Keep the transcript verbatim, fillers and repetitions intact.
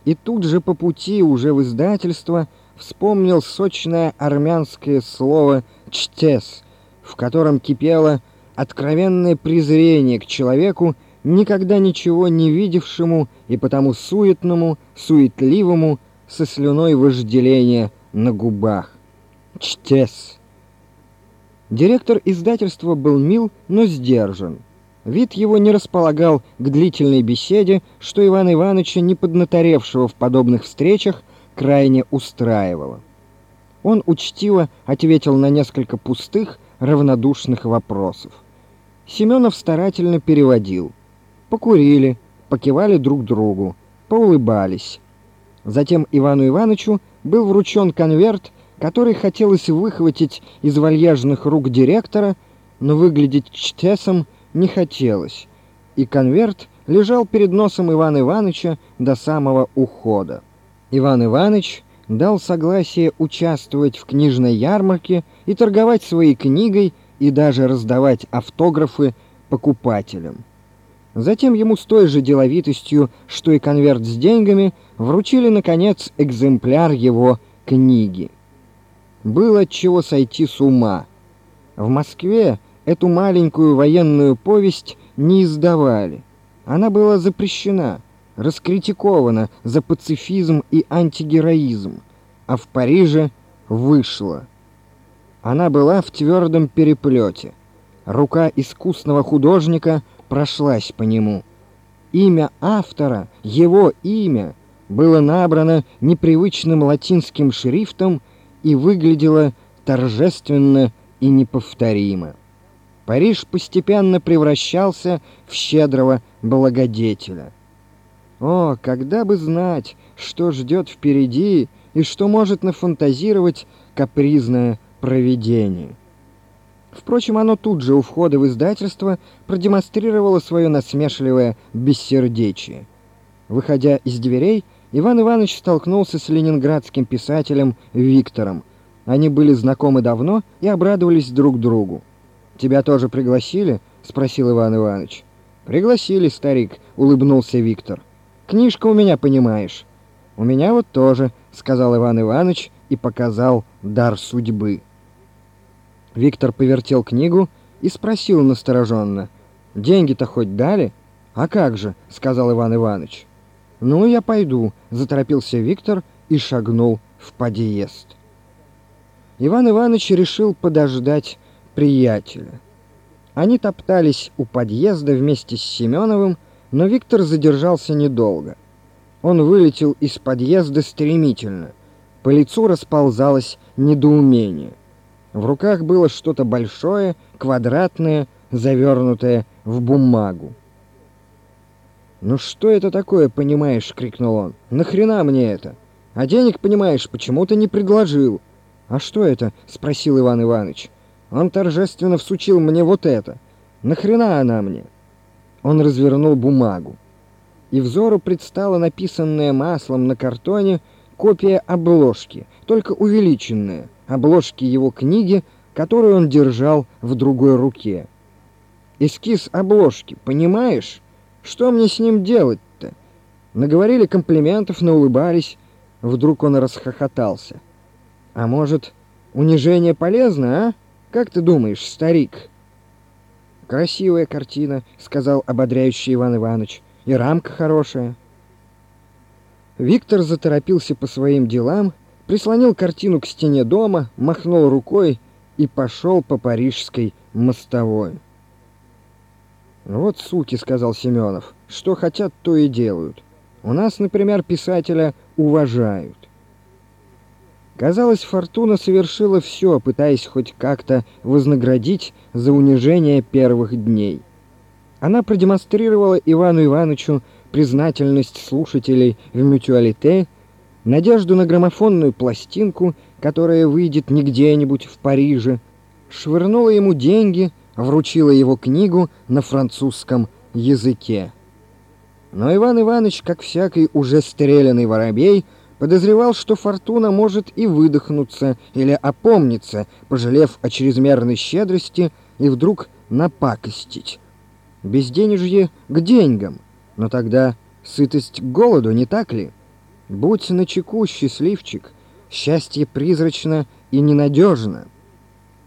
И тут же по пути уже в издательство вспомнил сочное армянское слово «чтес», в котором кипело откровенное презрение к человеку, никогда ничего не видевшему и потому суетному, суетливому, со слюной вожделения на губах. «Чтес». Директор издательства был мил, но сдержан. Вид его не располагал к длительной беседе, что Ивана Ивановича, не поднаторевшего в подобных встречах, крайне устраивало. Он учтиво ответил на несколько пустых, равнодушных вопросов. Семенов старательно переводил. Покурили, покивали друг другу, поулыбались. Затем Ивану Ивановичу был вручен конверт, который хотелось выхватить из вальяжных рук директора, но выглядеть чтесом не хотелось, и конверт лежал перед носом Ивана Ивановича до самого ухода. Иван Иванович дал согласие участвовать в книжной ярмарке и торговать своей книгой, и даже раздавать автографы покупателям. Затем ему с той же деловитостью, что и конверт с деньгами, вручили, наконец, экземпляр его книги. Было от чего сойти с ума. В Москве эту маленькую военную повесть не издавали. Она была запрещена, раскритикована за пацифизм и антигероизм, а в Париже вышла. Она была в твердом переплете. Рука искусного художника прошлась по нему. Имя автора, его имя, было набрано непривычным латинским шрифтом и выглядело торжественно и неповторимо. Париж постепенно превращался в щедрого благодетеля. О, когда бы знать, что ждет впереди и что может нафантазировать капризное провидение. Впрочем, оно тут же у входа в издательство продемонстрировало свое насмешливое бессердечие. Выходя из дверей, Иван Иванович столкнулся с ленинградским писателем Виктором. Они были знакомы давно и обрадовались друг другу. «Тебя тоже пригласили?» — спросил Иван Иванович. «Пригласили, старик», — улыбнулся Виктор. «Книжка у меня, понимаешь». «У меня вот тоже», — сказал Иван Иванович и показал дар судьбы. Виктор повертел книгу и спросил настороженно: «Деньги-то хоть дали?» «А как же», — сказал Иван Иванович. «Ну, я пойду», — заторопился Виктор и шагнул в подъезд. Иван Иванович решил подождать приятеля. Они топтались у подъезда вместе с Семеновым, но Виктор задержался недолго. Он вылетел из подъезда стремительно. По лицу расползалось недоумение. В руках было что-то большое, квадратное, завернутое в бумагу. «Ну что это такое, понимаешь?» — крикнул он. «Нахрена мне это? А денег, понимаешь, почему-то не предложил». «А что это?» — спросил Иван Иванович. «Он торжественно всучил мне вот это. Нахрена она мне?» Он развернул бумагу, и взору предстала написанная маслом на картоне копия обложки, только увеличенная, обложки его книги, которую он держал в другой руке. «Эскиз обложки, понимаешь? Что мне с ним делать-то?» Наговорили комплиментов, наулыбались. Вдруг он расхохотался. «А может, унижение полезно, а? Как ты думаешь, старик?» «Красивая картина», — сказал ободряющий Иван Иванович. «И рамка хорошая». Виктор заторопился по своим делам, прислонил картину к стене дома, махнул рукой и пошел по парижской мостовой. «Вот суки», — сказал Семенов, — «что хотят, то и делают. У нас, например, писателя уважают». Казалось, Фортуна совершила все, пытаясь хоть как-то вознаградить за унижение первых дней. Она продемонстрировала Ивану Ивановичу признательность слушателей в мютуалите, надежду на граммофонную пластинку, которая выйдет не где-нибудь в Париже, швырнула ему деньги, вручила его книгу на французском языке. Но Иван Иванович, как всякий уже стреляный воробей, подозревал, что Фортуна может и выдохнуться или опомниться, пожалев о чрезмерной щедрости, и вдруг напакостить. Безденежье к деньгам, но тогда сытость к голоду, не так ли? Будь начеку, счастливчик, счастье призрачно и ненадежно.